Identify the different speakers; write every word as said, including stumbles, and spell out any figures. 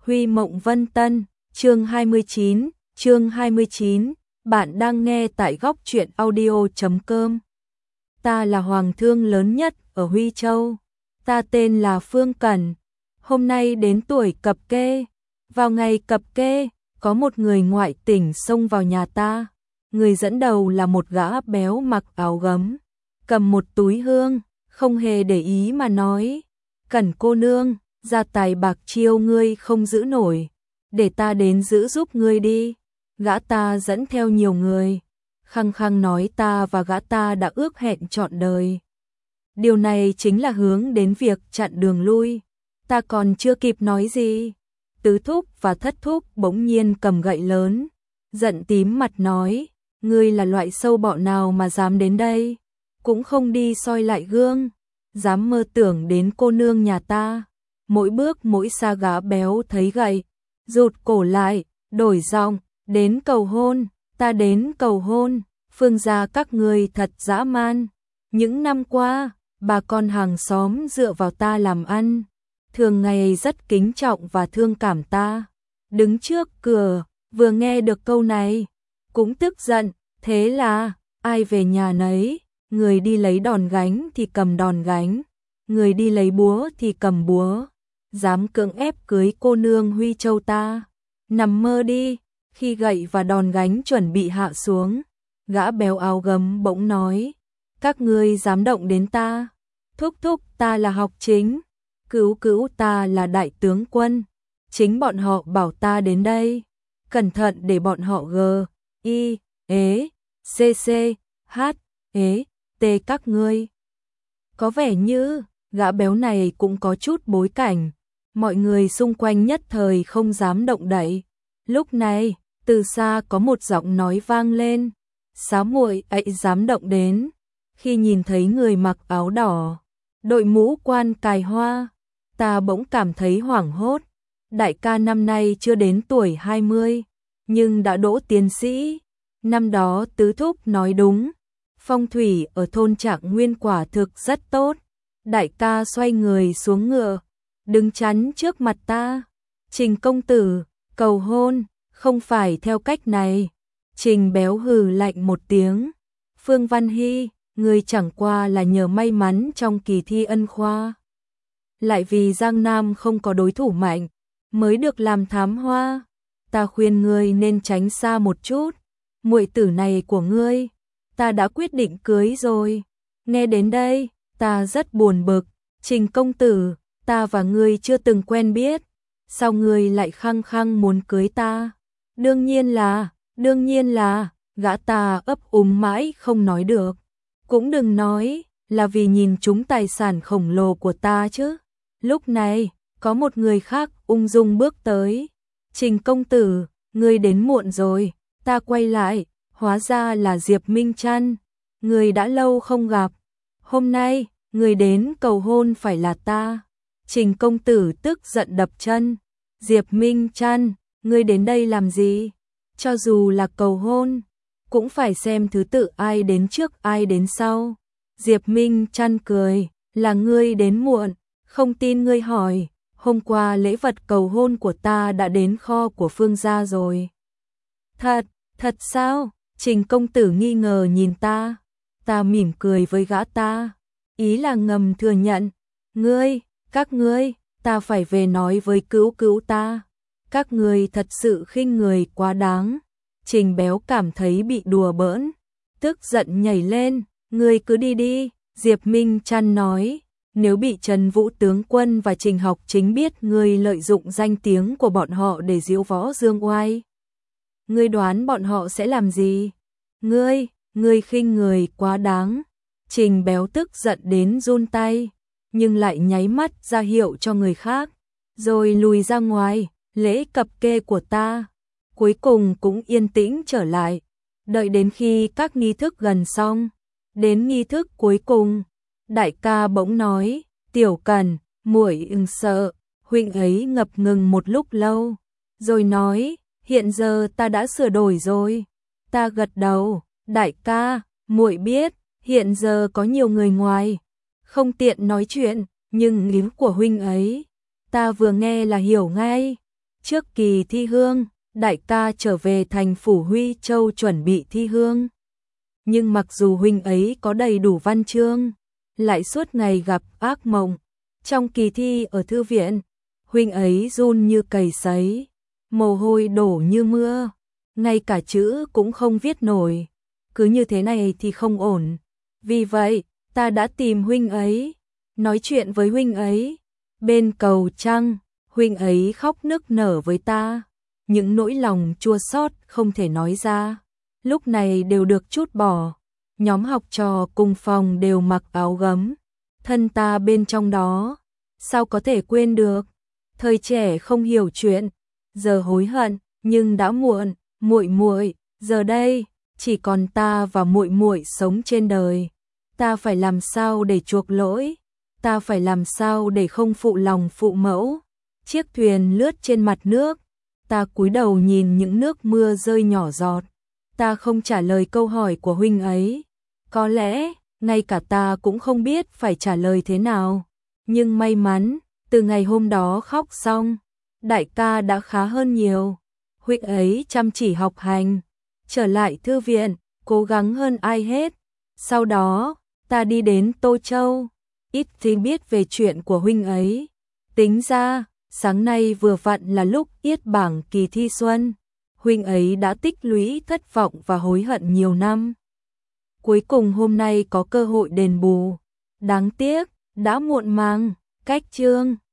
Speaker 1: Huy Mộng Vân Tân, chương hai mươi chín, chương hai mươi chín, bạn đang nghe tại góc truyện audio chấm com. Ta là hoàng thương lớn nhất ở Huy Châu. Ta tên là Phương Cẩn. Hôm nay đến tuổi cập kê. Vào ngày cập kê, có một người ngoại tỉnh xông vào nhà ta. Người dẫn đầu là một gã béo mặc áo gấm, cầm một túi hương, không hề để ý mà nói: Cẩn cô nương, gia tài bạc chiêu ngươi không giữ nổi, để ta đến giữ giúp ngươi đi. Gã ta dẫn theo nhiều người, khăng khăng nói ta và gã ta đã ước hẹn trọn đời. Điều này chính là hướng đến việc chặn đường lui. Ta còn chưa kịp nói gì, tứ thúc và thất thúc bỗng nhiên cầm gậy lớn, giận tím mặt nói: ngươi là loại sâu bọ nào mà dám đến đây, cũng không đi soi lại gương, dám mơ tưởng đến cô nương nhà ta. Mỗi bước mỗi xa gã béo thấy gậy, rụt cổ lại, đổi giọng: đến cầu hôn, ta đến cầu hôn. Phương gia các ngươi thật dã man. Những năm qua, bà con hàng xóm dựa vào ta làm ăn, thường ngày rất kính trọng và thương cảm ta. Đứng trước cửa, vừa nghe được câu này, cũng tức giận. Thế là, ai về nhà nấy, người đi lấy đòn gánh thì cầm đòn gánh, người đi lấy búa thì cầm búa. Dám cưỡng ép cưới cô nương Huy Châu ta, nằm mơ đi. Khi gậy và đòn gánh chuẩn bị hạ xuống, gã béo áo gấm bỗng nói: các ngươi dám động đến ta, thúc thúc ta là học chính, cứu cứu ta là đại tướng quân, chính bọn họ bảo ta đến đây, cẩn thận để bọn họ g, i, ế, cc, h, ế, t các ngươi. Có vẻ như gã béo này cũng có chút bối cảnh, mọi người xung quanh nhất thời không dám động đậy. Lúc này, từ xa có một giọng nói vang lên: Sáu muội ấy dám động đến. Khi nhìn thấy người mặc áo đỏ, đội mũ quan cài hoa, ta bỗng cảm thấy hoảng hốt. Đại ca năm nay chưa đến tuổi hai mươi, nhưng đã đỗ tiến sĩ. Năm đó tứ thúc nói đúng, phong thủy ở thôn Trạng Nguyên quả thực rất tốt. Đại ca xoay người xuống ngựa, đứng chắn trước mặt ta: Trình công tử, cầu hôn, không phải theo cách này. Trình béo hừ lạnh một tiếng: Phương Văn Hy, người chẳng qua là nhờ may mắn trong kỳ thi ân khoa, lại vì Giang Nam không có đối thủ mạnh, mới được làm thám hoa. Ta khuyên ngươi nên tránh xa một chút. Muội tử này của ngươi, ta đã quyết định cưới rồi. Nghe đến đây, ta rất buồn bực. Trình công tử, ta và ngươi chưa từng quen biết, sao ngươi lại khăng khăng muốn cưới ta? Đương nhiên là, đương nhiên là, gã ta ấp úng mãi không nói được. Cũng đừng nói là vì nhìn trúng tài sản khổng lồ của ta chứ. Lúc này, có một người khác ung dung bước tới: Trình công tử, ngươi đến muộn rồi. Ta quay lại, hóa ra là Diệp Minh Trăn. Người đã lâu không gặp, hôm nay người đến cầu hôn phải là ta. Trình công tử tức giận đập chân: Diệp Minh Trăn, ngươi đến đây làm gì? Cho dù là cầu hôn, cũng phải xem thứ tự ai đến trước ai đến sau. Diệp Minh Trăn cười: là ngươi đến muộn, không tin ngươi hỏi, hôm qua lễ vật cầu hôn của ta đã đến kho của Phương gia rồi. Thật, thật sao? Trình công tử nghi ngờ nhìn ta. Ta mỉm cười với gã ta, ý là ngầm thừa nhận: ngươi, các ngươi, ta phải về nói với cứu cứu ta. Các ngươi thật sự khinh người quá đáng. Trình béo cảm thấy bị đùa bỡn, tức giận nhảy lên: ngươi cứ đi đi. Diệp Minh Trăn nói: nếu bị Trần Vũ tướng quân và Trình học chính biết ngươi lợi dụng danh tiếng của bọn họ để diễu võ dương oai, ngươi đoán bọn họ sẽ làm gì? Ngươi, ngươi khinh người quá đáng. Trình béo tức giận đến run tay, nhưng lại nháy mắt ra hiệu cho người khác, rồi lùi ra ngoài. Lễ cập kê của ta cuối cùng cũng yên tĩnh trở lại. Đợi đến khi các nghi thức gần xong, đến nghi thức cuối cùng, đại ca bỗng nói: Tiểu Cần, muội ưng sợ. Huynh ấy ngập ngừng một lúc lâu, rồi nói: hiện giờ ta đã sửa đổi rồi. Ta gật đầu: đại ca, muội biết, hiện giờ có nhiều người ngoài, không tiện nói chuyện, nhưng ý của huynh ấy, ta vừa nghe là hiểu ngay. Trước kỳ thi hương, đại ca trở về thành phủ Huy Châu chuẩn bị thi hương. Nhưng mặc dù huynh ấy có đầy đủ văn chương, lại suốt ngày gặp ác mộng. Trong kỳ thi ở thư viện, huynh ấy run như cầy sấy, mồ hôi đổ như mưa, ngay cả chữ cũng không viết nổi. Cứ như thế này thì không ổn. Vì vậy, ta đã tìm huynh ấy, nói chuyện với huynh ấy. Bên cầu trăng, huynh ấy khóc nức nở với ta. Những nỗi lòng chua xót không thể nói ra, lúc này đều được trút bỏ. Nhóm học trò cùng phòng đều mặc áo gấm, thân ta bên trong đó, sao có thể quên được. Thời trẻ không hiểu chuyện, giờ hối hận, nhưng đã muộn. Muội muội, giờ đây chỉ còn ta và muội muội sống trên đời. Ta phải làm sao để chuộc lỗi? Ta phải làm sao để không phụ lòng phụ mẫu? Chiếc thuyền lướt trên mặt nước, ta cúi đầu nhìn những nước mưa rơi nhỏ giọt. Ta không trả lời câu hỏi của huynh ấy. Có lẽ, ngay cả ta cũng không biết phải trả lời thế nào. Nhưng may mắn, từ ngày hôm đó khóc xong, đại ca đã khá hơn nhiều. Huynh ấy chăm chỉ học hành, trở lại thư viện, cố gắng hơn ai hết. Sau đó, ta đi đến Tô Châu, ít thì biết về chuyện của huynh ấy. Tính ra, sáng nay vừa vặn là lúc yết bảng kỳ thi xuân. Huynh ấy đã tích lũy thất vọng và hối hận nhiều năm. Cuối cùng hôm nay có cơ hội đền bù. Đáng tiếc, đã muộn màng. Cách chương